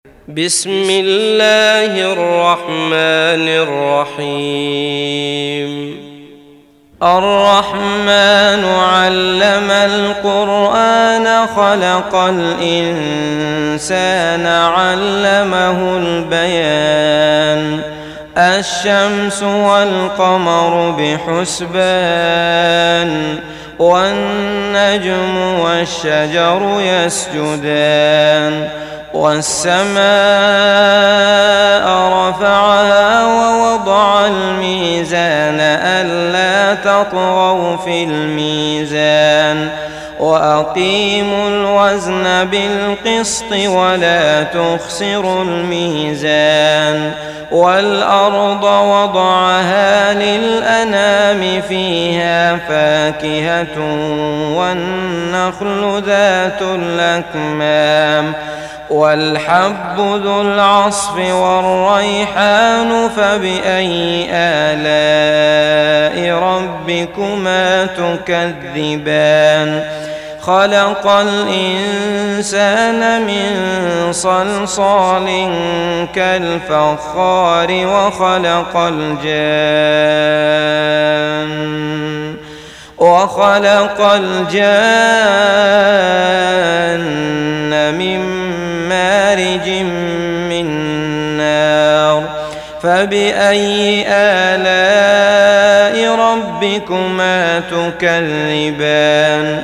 بسم الله الرحمن الرحيم. الرحمن علم القرآن خلق الإنسان علمه البيان. الشمس والقمر بحسبان والنجم والشجر يسجدان والسماء رفعها ووضع الميزان ألا تطغوا في الميزان وأقيموا الوزن بالقسط ولا تخسروا الميزان والأرض وضعها للأنام فيها فاكهة والنخل ذات الأكمام والحب ذو العصف والريحان فبأي آلاء ربكما تكذبان. خلق الإنسان من صلصال كالفخار وخلق الجان من مارج من نار. فبأي آلاء ربكما تكذبان.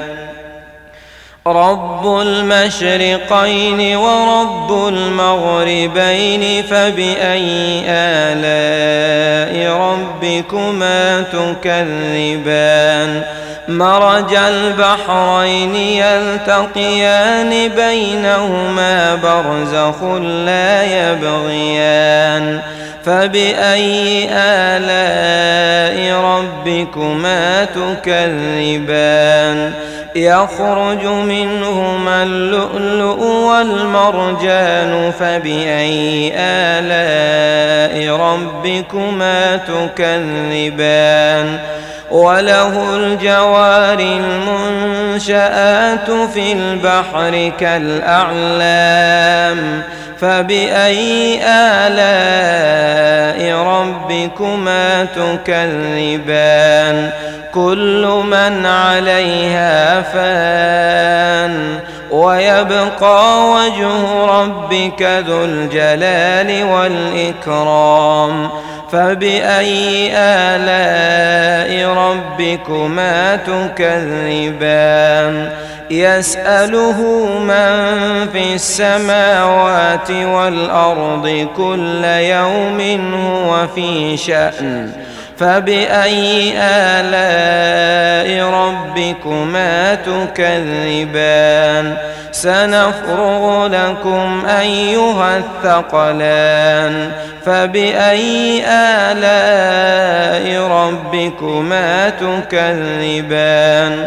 رب المشرقين ورب المغربين فبأي آلاء ربكما تكذبان. مرج البحرين يلتقيان بينهما برزخ لا يبغيان. فبأي آلاء ربكما تكذبان. يخرج منهما اللؤلؤ والمرجان فبأي آلاء ربكما تكذبان. وله الجوار المنشآت في البحر كالأعلام. فبأي آلاء ربكما تكذبان. كل من عليها فان ويبقى وجه ربك ذو الجلال والإكرام. فبأي آلاء ربكما تكذبان. يسأله من في السماوات والأرض كل يوم هو في شأن. فبأي آلاء ربكما تكذبان. سنفرغ لكم أيها الثقلان. فبأي آلاء ربكما تكذبان.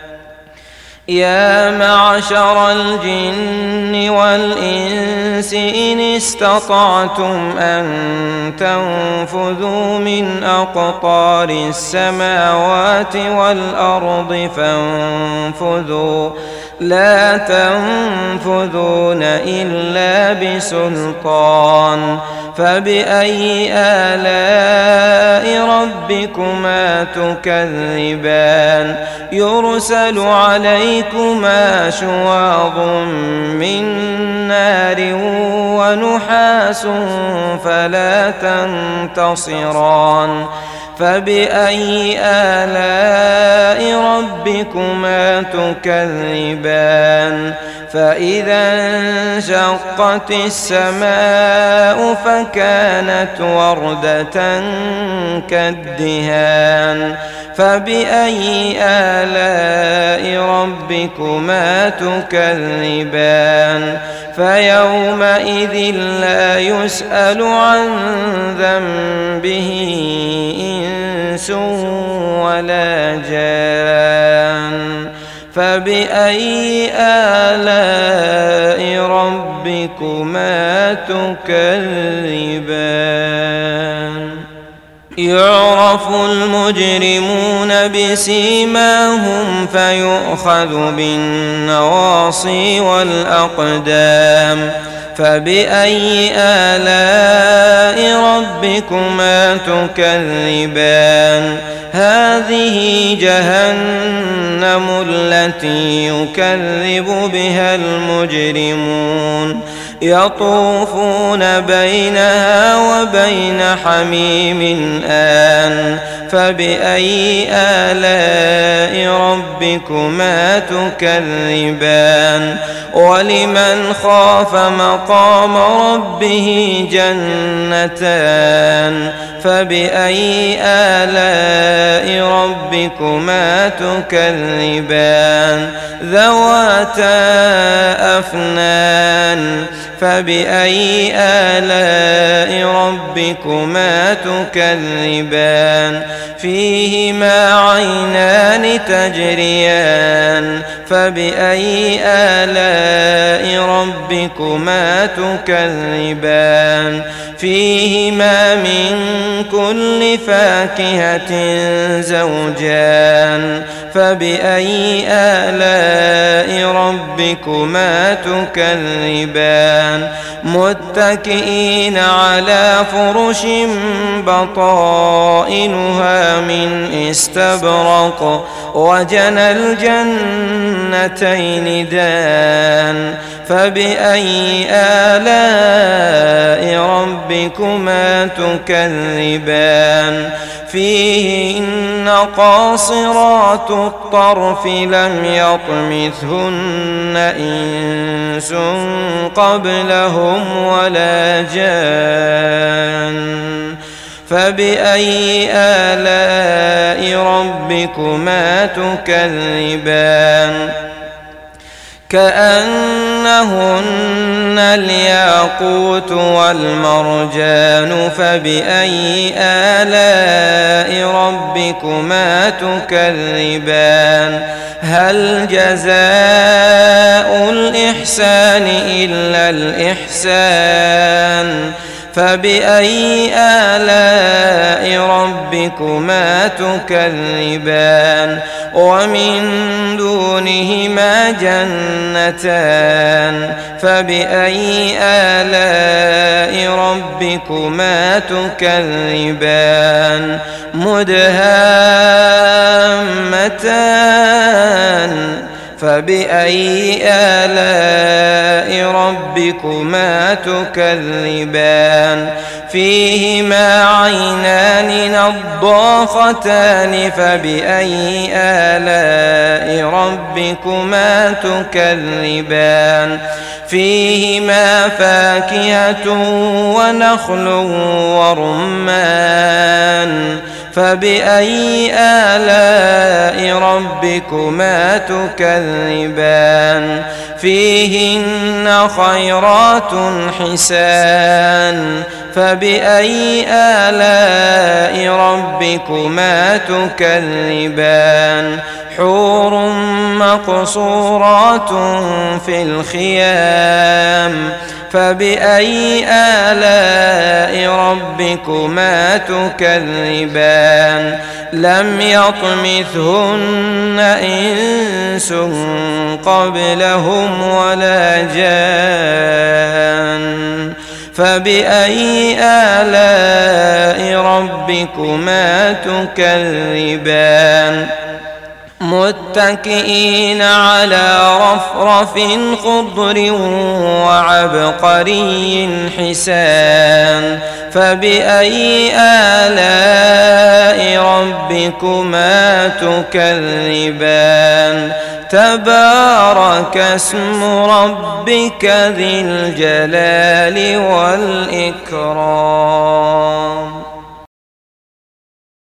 يا معشر الجن والإنس إن استطعتم أن تنفذوا من أقطار السماوات والأرض فانفذوا لا تنفذون إلا بسلطان. فبأي آلاء ربكما تكذبان. يرسل عليكما شواظ من نار ونحاس فلا تنتصران. فبأي آلاء ربكما تكذبان. فإذا انشقت السماء فكانت وردة كالدهان. فبأي آلاء ربكما تكذبان. فيومئذ لا يسأل عن ذنبه إنس ولا جان. فبأي آلاء ربكما تكذبان. يعرف المجرمون بسيماهم فيؤخذ بالنواصي والأقدام فبأي آلاء ربكما تكذبان هذه جهنم التي يكذب بها المجرمون يطوفون بينها وبين حميم آن فبأي آلاء ربكما تكذبان ولمن خاف مقام ربه جنتان فبأي آلاء ربكما تكذبان ذواتا أفنان فبأي آلاء ربكما تكذبان فيهما عينان تجريان فبأي آلاء ربكما تكذبان فيهما من كل فاكهة زوجان فبأي آلاء ربكما تكذبان متكئين على فرش بطائنها من استبرق وجنى الجنتين دان فبأي آلاء ربكما تكذبان فيهن قاصرات الطرف لم يطمثهن إنس قبلهم ولا جان فبأي آلاء ربكما تكذبان كأنهن الياقوت والمرجان فبأي آلاء ربكما تكذبان هل جزاء الإحسان إلا الإحسان فبأي آلاء ربكما تكذبان ومن دونهما جنتان فبأي آلاء ربكما تكذبان مدهامتان فبأي آلاء ربكما تكذبان فيهما عينان نضاختان فبأي آلاء ربكما تكذبان فيهما فاكهة ونخل ورمان فبأي آلاء ربكما تكذبان فيهن خيرات حسان فبأي آلاء ربكما تكذبان حور مقصورات في الخيام فبأي آلاء ربكما تكذبان لم يطمثهن إنس قبلهم ولا جان فبأي آلاء ربكما تكذبان متكئين على رفرف خضر وعبقري حسان فبأي آلاء ربكما تكذبان تبارك اسم ربك ذي الجلال والإكرام.